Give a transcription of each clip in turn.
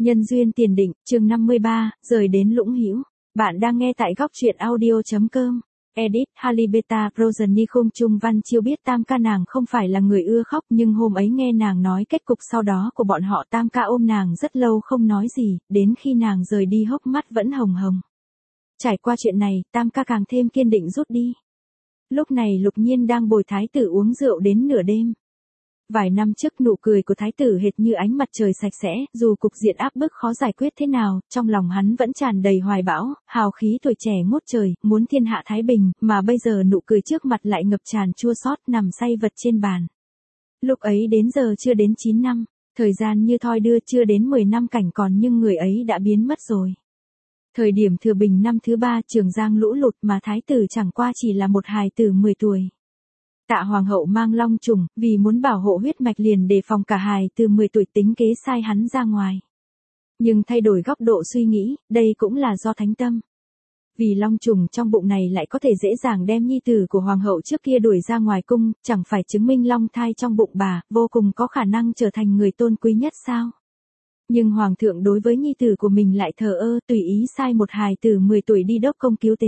Nhân duyên tiền định, chương 53, rời đến Lũng Hữu. Bạn đang nghe tại góc truyện audio.com. Edit, Halibeta, Progeny Khung Trung Văn Chiêu biết Tam ca nàng không phải là người ưa khóc, nhưng hôm ấy nghe nàng nói kết cục sau đó của bọn họ, Tam ca ôm nàng rất lâu không nói gì, đến khi nàng rời đi hốc mắt vẫn hồng hồng. Trải qua chuyện này, Tam ca càng thêm kiên định rút đi. Lúc này Lục Nhiên đang bồi thái tử uống rượu đến nửa đêm. Vài năm trước nụ cười của thái tử hệt như ánh mặt trời sạch sẽ, dù cục diện áp bức khó giải quyết thế nào, trong lòng hắn vẫn tràn đầy hoài bão, hào khí tuổi trẻ ngút trời, muốn thiên hạ thái bình, mà bây giờ nụ cười trước mặt lại ngập tràn chua xót, nằm say vật trên bàn. Lúc ấy đến giờ chưa đến 9 năm, thời gian như thoi đưa, chưa đến 10 năm cảnh còn nhưng người ấy đã biến mất rồi. Thời điểm Thừa Bình năm thứ 3 Trường Giang lũ lụt mà thái tử chẳng qua chỉ là một hài tử 10 tuổi. Tạ hoàng hậu mang long trùng, vì muốn bảo hộ huyết mạch liền đề phòng cả hài từ 10 tuổi tính kế sai hắn ra ngoài. Nhưng thay đổi góc độ suy nghĩ, đây cũng là do thánh tâm. Vì long trùng trong bụng này lại có thể dễ dàng đem nhi tử của hoàng hậu trước kia đuổi ra ngoài cung, chẳng phải chứng minh long thai trong bụng bà, vô cùng có khả năng trở thành người tôn quý nhất sao? Nhưng hoàng thượng đối với nhi tử của mình lại thờ ơ, tùy ý sai một hài tử 10 tuổi đi đốc công cứu tế.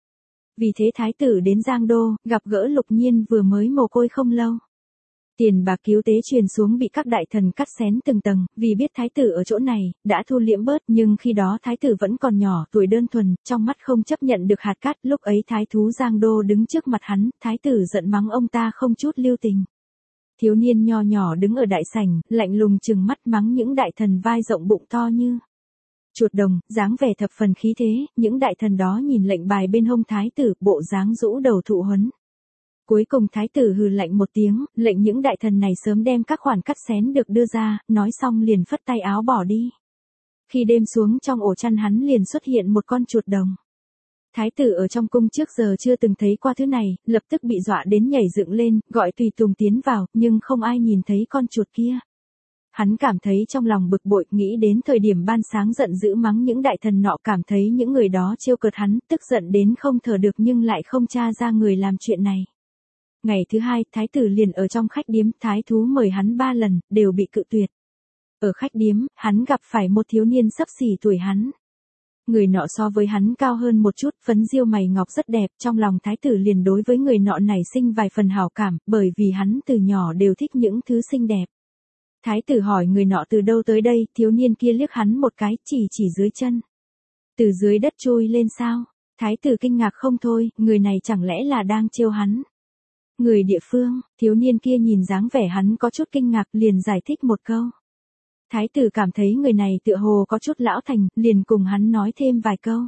Vì thế thái tử đến Giang Đô, gặp gỡ Lục Nhiên vừa mới mồ côi không lâu. Tiền bạc cứu tế truyền xuống bị các đại thần cắt xén từng tầng, vì biết thái tử ở chỗ này, đã thu liễm bớt, nhưng khi đó thái tử vẫn còn nhỏ, tuổi đơn thuần, trong mắt không chấp nhận được hạt cát, lúc ấy thái thú Giang Đô đứng trước mặt hắn, thái tử giận mắng ông ta không chút lưu tình. Thiếu niên nho nhỏ đứng ở đại sảnh, lạnh lùng trừng mắt mắng những đại thần vai rộng bụng to như chuột đồng, dáng vẻ thập phần khí thế, những đại thần đó nhìn lệnh bài bên hông thái tử, bộ dáng rũ đầu thụ huấn. Cuối cùng thái tử hừ lạnh một tiếng, lệnh những đại thần này sớm đem các khoản cắt xén được đưa ra, nói xong liền phất tay áo bỏ đi. Khi đêm xuống trong ổ chăn hắn liền xuất hiện một con chuột đồng. Thái tử ở trong cung trước giờ chưa từng thấy qua thứ này, lập tức bị dọa đến nhảy dựng lên, gọi tùy tùng tiến vào, nhưng không ai nhìn thấy con chuột kia. Hắn cảm thấy trong lòng bực bội, nghĩ đến thời điểm ban sáng giận dữ mắng những đại thần nọ, cảm thấy những người đó trêu cợt hắn, tức giận đến không thở được nhưng lại không tra ra người làm chuyện này. Ngày thứ hai, thái tử liền ở trong khách điếm, thái thú mời hắn 3 lần, đều bị cự tuyệt. Ở khách điếm, hắn gặp phải một thiếu niên xấp xỉ tuổi hắn. Người nọ so với hắn cao hơn một chút, phấn diêu mày ngọc rất đẹp, trong lòng thái tử liền đối với người nọ nảy sinh vài phần hảo cảm, bởi vì hắn từ nhỏ đều thích những thứ xinh đẹp. Thái tử hỏi người nọ từ đâu tới đây, thiếu niên kia liếc hắn một cái, chỉ dưới chân. Từ dưới đất trôi lên sao? Thái tử kinh ngạc không thôi, người này chẳng lẽ là đang trêu hắn? Người địa phương, thiếu niên kia nhìn dáng vẻ hắn có chút kinh ngạc liền giải thích một câu. Thái tử cảm thấy người này tựa hồ có chút lão thành, liền cùng hắn nói thêm vài câu.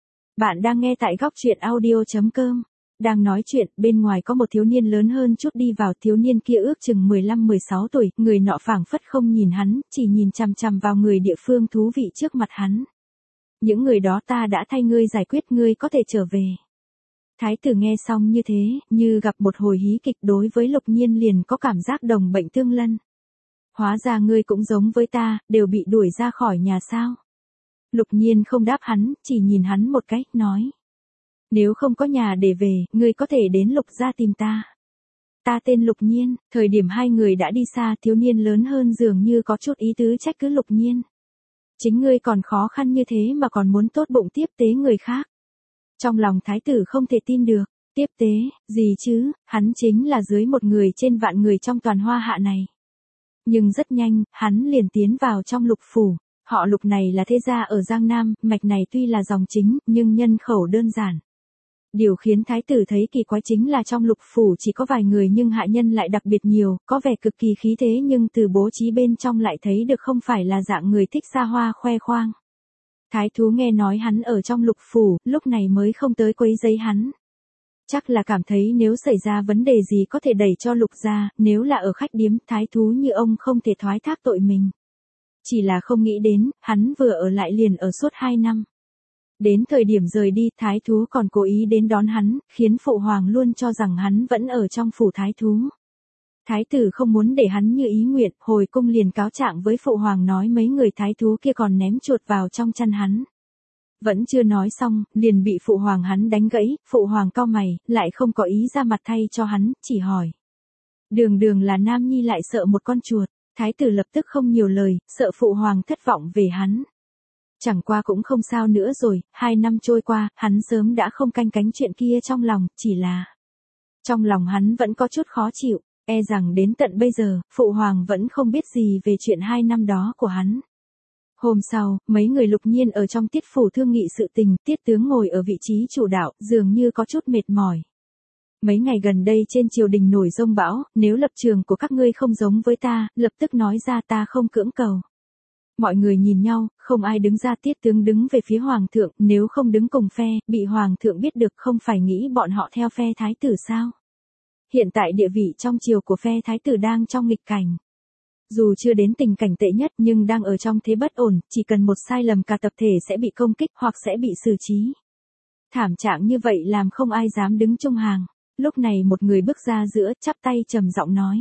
Bạn đang nghe tại góc truyện audio.com. Đang nói chuyện, bên ngoài có một thiếu niên lớn hơn chút đi vào, thiếu niên kia ước chừng 15-16 tuổi, người nọ phảng phất không nhìn hắn, chỉ nhìn chằm chằm vào người địa phương thú vị trước mặt hắn. Những người đó ta đã thay ngươi giải quyết, ngươi có thể trở về. Thái tử nghe xong như thế, như gặp một hồi hí kịch, đối với Lục Nhiên liền có cảm giác đồng bệnh tương lân. Hóa ra ngươi cũng giống với ta, đều bị đuổi ra khỏi nhà sao? Lục Nhiên không đáp hắn, chỉ nhìn hắn một cái, nói. Nếu không có nhà để về, ngươi có thể đến Lục gia tìm ta. Ta tên Lục Nhiên, thời điểm hai người đã đi xa, thiếu niên lớn hơn dường như có chút ý tứ trách cứ Lục Nhiên. Chính ngươi còn khó khăn như thế mà còn muốn tốt bụng tiếp tế người khác. Trong lòng thái tử không thể tin được, tiếp tế, gì chứ, hắn chính là dưới một người trên vạn người trong toàn Hoa Hạ này. Nhưng rất nhanh, hắn liền tiến vào trong Lục phủ. Họ Lục này là thế gia ở Giang Nam, mạch này tuy là dòng chính, nhưng nhân khẩu đơn giản. Điều khiến thái tử thấy kỳ quái chính là trong Lục phủ chỉ có vài người nhưng hạ nhân lại đặc biệt nhiều, có vẻ cực kỳ khí thế nhưng từ bố trí bên trong lại thấy được không phải là dạng người thích xa hoa khoe khoang. Thái thú nghe nói hắn ở trong Lục phủ, lúc này mới không tới quấy rầy hắn. Chắc là cảm thấy nếu xảy ra vấn đề gì có thể đẩy cho Lục gia, nếu là ở khách điếm, thái thú như ông không thể thoái thác tội mình. Chỉ là không nghĩ đến, hắn vừa ở lại liền ở suốt 2 năm. Đến thời điểm rời đi, thái thú còn cố ý đến đón hắn, khiến phụ hoàng luôn cho rằng hắn vẫn ở trong phủ thái thú. Thái tử không muốn để hắn như ý nguyện, hồi cung liền cáo trạng với phụ hoàng nói mấy người thái thú kia còn ném chuột vào trong chăn hắn. Vẫn chưa nói xong, liền bị phụ hoàng hắn đánh gãy, phụ hoàng cau mày, lại không có ý ra mặt thay cho hắn, chỉ hỏi. Đường là nam nhi lại sợ một con chuột. Thái tử lập tức không nhiều lời, sợ phụ hoàng thất vọng về hắn. Chẳng qua cũng không sao nữa rồi, 2 năm trôi qua, hắn sớm đã không canh cánh chuyện kia trong lòng, chỉ là trong lòng hắn vẫn có chút khó chịu, e rằng đến tận bây giờ, phụ hoàng vẫn không biết gì về chuyện 2 năm đó của hắn. Hôm sau, mấy người Lục Nhiên ở trong tiết phủ thương nghị sự tình, tiết tướng ngồi ở vị trí chủ đạo, dường như có chút mệt mỏi. Mấy ngày gần đây trên triều đình nổi giông bão, nếu lập trường của các ngươi không giống với ta, lập tức nói ra ta không cưỡng cầu. Mọi người nhìn nhau, không ai đứng ra, tiết tướng đứng về phía hoàng thượng, nếu không đứng cùng phe, bị hoàng thượng biết được không phải nghĩ bọn họ theo phe thái tử sao. Hiện tại địa vị trong triều của phe thái tử đang trong nghịch cảnh. Dù chưa đến tình cảnh tệ nhất nhưng đang ở trong thế bất ổn, chỉ cần một sai lầm cả tập thể sẽ bị công kích hoặc sẽ bị xử trí. Thảm trạng như vậy làm không ai dám đứng chung hàng. Lúc này một người bước ra giữa, chắp tay trầm giọng nói.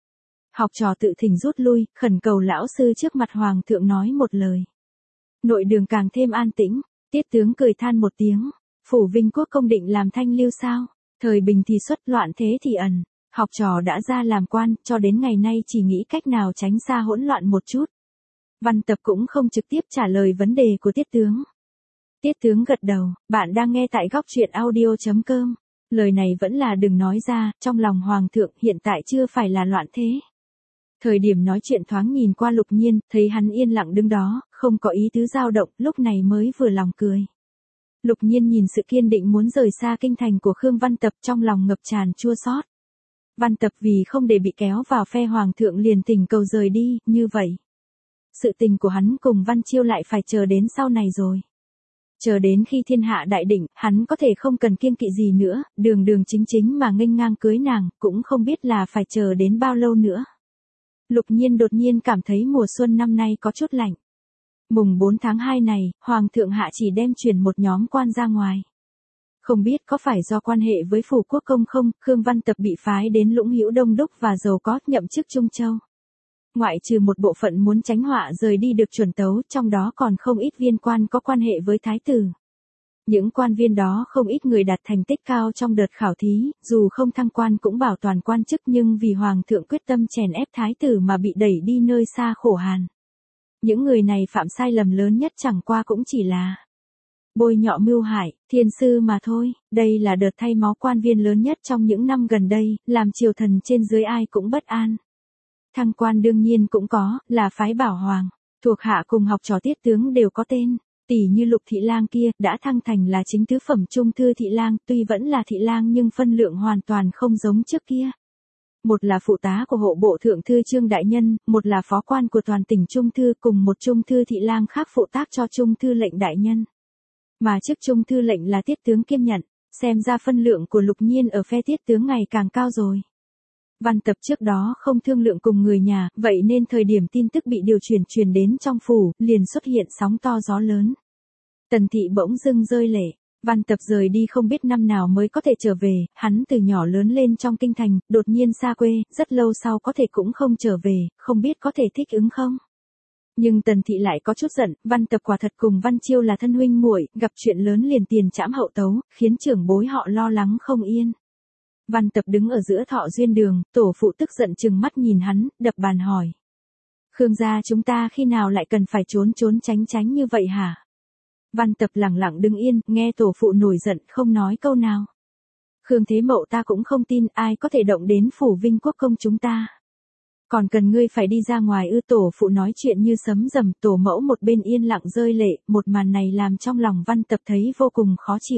Học trò tự thỉnh rút lui, khẩn cầu lão sư trước mặt hoàng thượng nói một lời. Nội đường càng thêm an tĩnh, tiết tướng cười than một tiếng. Phủ Vinh Quốc công định làm thanh lưu sao? Thời bình thì xuất, loạn thế thì ẩn. Học trò đã ra làm quan, cho đến ngày nay chỉ nghĩ cách nào tránh xa hỗn loạn một chút. Văn Tập cũng không trực tiếp trả lời vấn đề của tiết tướng. Tiết tướng gật đầu, bạn đang nghe tại góc truyện audio.com. Lời này vẫn là đừng nói ra, trong lòng hoàng thượng hiện tại chưa phải là loạn thế. Thời điểm nói chuyện thoáng nhìn qua Lục Nhiên, thấy hắn yên lặng đứng đó, không có ý tứ dao động, lúc này mới vừa lòng cười. Lục Nhiên nhìn sự kiên định muốn rời xa kinh thành của Khương Văn Tập trong lòng ngập tràn chua xót. Văn Tập vì không để bị kéo vào phe hoàng thượng liền thỉnh cầu rời đi, như vậy. Sự tình của hắn cùng Văn Chiêu lại phải chờ đến sau này rồi. Chờ đến khi thiên hạ đại định, hắn có thể không cần kiêng kỵ gì nữa, đường đường chính chính mà nghênh ngang cưới nàng, cũng không biết là phải chờ đến bao lâu nữa. Lục Nhiên đột nhiên cảm thấy mùa xuân năm nay có chút lạnh. Mùng 4 tháng 2 này, Hoàng thượng hạ chỉ đem chuyển một nhóm quan ra ngoài. Không biết có phải do quan hệ với phủ quốc công không, Khương Văn Tập bị phái đến Lũng Hữu đông đúc và giàu có, nhậm chức Trung Châu. Ngoại trừ một bộ phận muốn tránh họa rời đi được chuẩn tấu, trong đó còn không ít viên quan có quan hệ với thái tử. Những quan viên đó không ít người đạt thành tích cao trong đợt khảo thí, dù không thăng quan cũng bảo toàn quan chức nhưng vì hoàng thượng quyết tâm chèn ép thái tử mà bị đẩy đi nơi xa khổ hàn. Những người này phạm sai lầm lớn nhất chẳng qua cũng chỉ là bôi nhọ mưu hại, thiên sư mà thôi. Đây là đợt thay máu quan viên lớn nhất trong những năm gần đây, làm triều thần trên dưới ai cũng bất an. Thăng quan đương nhiên cũng có, là phái bảo hoàng, thuộc hạ cùng học trò tiết tướng đều có tên. Tỷ như Lục thị lang kia, đã thăng thành là chính tứ phẩm trung thư thị lang, tuy vẫn là thị lang nhưng phân lượng hoàn toàn không giống trước kia. Một là phụ tá của hộ bộ thượng thư Trương đại nhân, một là phó quan của toàn tỉnh trung thư, cùng một trung thư thị lang khác phụ tác cho trung thư lệnh đại nhân. Mà chức trung thư lệnh là tiết tướng kiêm nhận, xem ra phân lượng của Lục Nhiên ở phe tiết tướng ngày càng cao rồi. Văn Tập trước đó không thương lượng cùng người nhà, vậy nên thời điểm tin tức bị điều truyền đến trong phủ, liền xuất hiện sóng to gió lớn. Tần thị bỗng dưng rơi lệ, Văn Tập rời đi không biết năm nào mới có thể trở về, hắn từ nhỏ lớn lên trong kinh thành, đột nhiên xa quê, rất lâu sau có thể cũng không trở về, không biết có thể thích ứng không. Nhưng Tần thị lại có chút giận, Văn Tập quả thật cùng Văn Chiêu là thân huynh muội, gặp chuyện lớn liền tiền trảm hậu tấu, khiến trưởng bối họ lo lắng không yên. Văn Tập đứng ở giữa Thọ Duyên đường, tổ phụ tức giận trừng mắt nhìn hắn, đập bàn hỏi. Khương gia chúng ta khi nào lại cần phải trốn tránh như vậy hả? Văn Tập lẳng lặng đứng yên, nghe tổ phụ nổi giận không nói câu nào. Khương Thế Mậu ta cũng không tin ai có thể động đến phủ Vinh Quốc công chúng ta. Còn cần ngươi phải đi ra ngoài ư? Tổ phụ nói chuyện như sấm dầm, tổ mẫu một bên yên lặng rơi lệ, một màn này làm trong lòng Văn Tập thấy vô cùng khó chịu.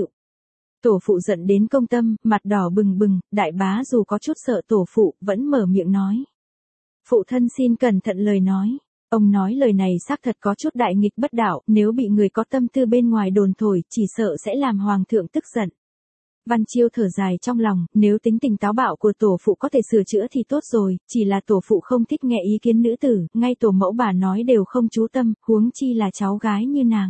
Tổ phụ giận đến công tâm, mặt đỏ bừng bừng, đại bá dù có chút sợ tổ phụ, vẫn mở miệng nói. Phụ thân xin cẩn thận lời nói. Ông nói lời này xác thật có chút đại nghịch bất đạo, nếu bị người có tâm tư bên ngoài đồn thổi, chỉ sợ sẽ làm hoàng thượng tức giận. Văn Chiêu thở dài trong lòng, nếu tính tình táo bạo của tổ phụ có thể sửa chữa thì tốt rồi, chỉ là tổ phụ không thích nghe ý kiến nữ tử, ngay tổ mẫu bà nói đều không chú tâm, huống chi là cháu gái như nàng.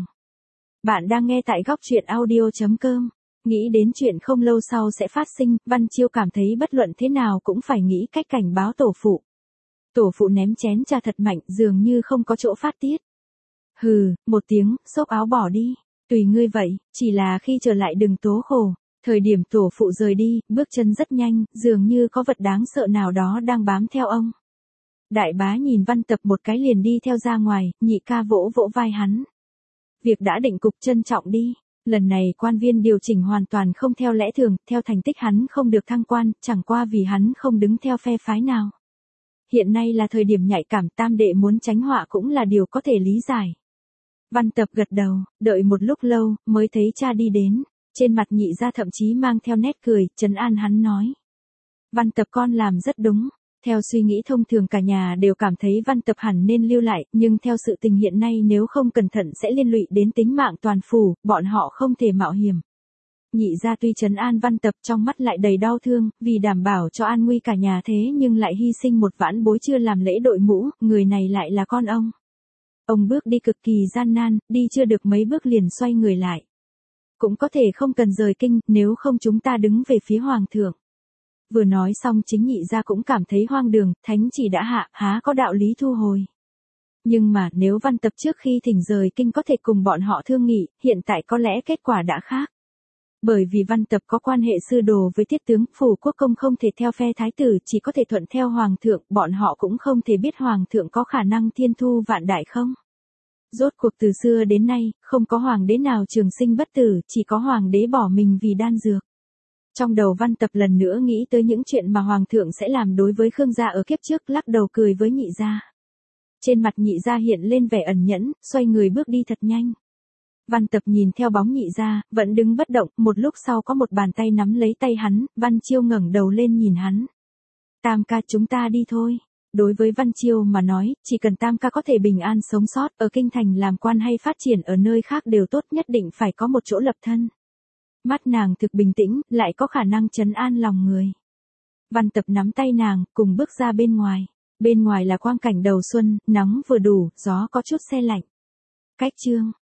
Bạn đang nghe tại góc truyện audio.com. Nghĩ đến chuyện không lâu sau sẽ phát sinh, Văn Chiêu cảm thấy bất luận thế nào cũng phải nghĩ cách cảnh báo tổ phụ. Tổ phụ ném chén trà thật mạnh, dường như không có chỗ phát tiết. Hừ, một tiếng, xốc áo bỏ đi. Tùy ngươi vậy, chỉ là khi trở lại đừng tố khổ. Thời điểm tổ phụ rời đi, bước chân rất nhanh, dường như có vật đáng sợ nào đó đang bám theo ông. Đại bá nhìn Văn Tập một cái liền đi theo ra ngoài, nhị ca vỗ vỗ vai hắn. Việc đã định cục trân trọng đi. Lần này quan viên điều chỉnh hoàn toàn không theo lẽ thường, theo thành tích hắn không được thăng quan, chẳng qua vì hắn không đứng theo phe phái nào. Hiện nay là thời điểm nhạy cảm, tam đệ muốn tránh họa cũng là điều có thể lý giải. Văn Tập gật đầu, đợi một lúc lâu, mới thấy cha đi đến. Trên mặt nhị gia thậm chí mang theo nét cười, trấn an hắn nói. Văn Tập con làm rất đúng. Theo suy nghĩ thông thường cả nhà đều cảm thấy Văn Tập hẳn nên lưu lại, nhưng theo sự tình hiện nay nếu không cẩn thận sẽ liên lụy đến tính mạng toàn phủ, bọn họ không thể mạo hiểm. Nhị gia tuy trấn an Văn Tập trong mắt lại đầy đau thương, vì đảm bảo cho an nguy cả nhà thế nhưng lại hy sinh một vãn bối chưa làm lễ đội mũ, người này lại là con ông. Ông bước đi cực kỳ gian nan, đi chưa được mấy bước liền xoay người lại. Cũng có thể không cần rời kinh, nếu không chúng ta đứng về phía hoàng thượng. Vừa nói xong chính nhị gia cũng cảm thấy hoang đường, thánh chỉ đã hạ, há có đạo lý thu hồi. Nhưng mà nếu Văn Tập trước khi thỉnh rời kinh có thể cùng bọn họ thương nghị, hiện tại có lẽ kết quả đã khác. Bởi vì Văn Tập có quan hệ sư đồ với tiết tướng, phủ quốc công không thể theo phe thái tử, chỉ có thể thuận theo hoàng thượng, bọn họ cũng không thể biết hoàng thượng có khả năng thiên thu vạn đại không. Rốt cuộc từ xưa đến nay, không có hoàng đế nào trường sinh bất tử, chỉ có hoàng đế bỏ mình vì đan dược. Trong đầu Văn Tập lần nữa nghĩ tới những chuyện mà hoàng thượng sẽ làm đối với Khương gia ở kiếp trước, lắc đầu cười với nhị gia. Trên mặt nhị gia hiện lên vẻ ẩn nhẫn, xoay người bước đi thật nhanh. Văn Tập nhìn theo bóng nhị gia, vẫn đứng bất động, một lúc sau có một bàn tay nắm lấy tay hắn, Văn Chiêu ngẩng đầu lên nhìn hắn. Tam ca chúng ta đi thôi. Đối với Văn Chiêu mà nói, chỉ cần Tam ca có thể bình an sống sót, ở kinh thành làm quan hay phát triển ở nơi khác đều tốt, nhất định phải có một chỗ lập thân. Mắt nàng thực bình tĩnh, lại có khả năng trấn an lòng người. Văn Tập nắm tay nàng, cùng bước ra bên ngoài. Bên ngoài là quang cảnh đầu xuân, nắng vừa đủ, gió có chút se lạnh. Cách chương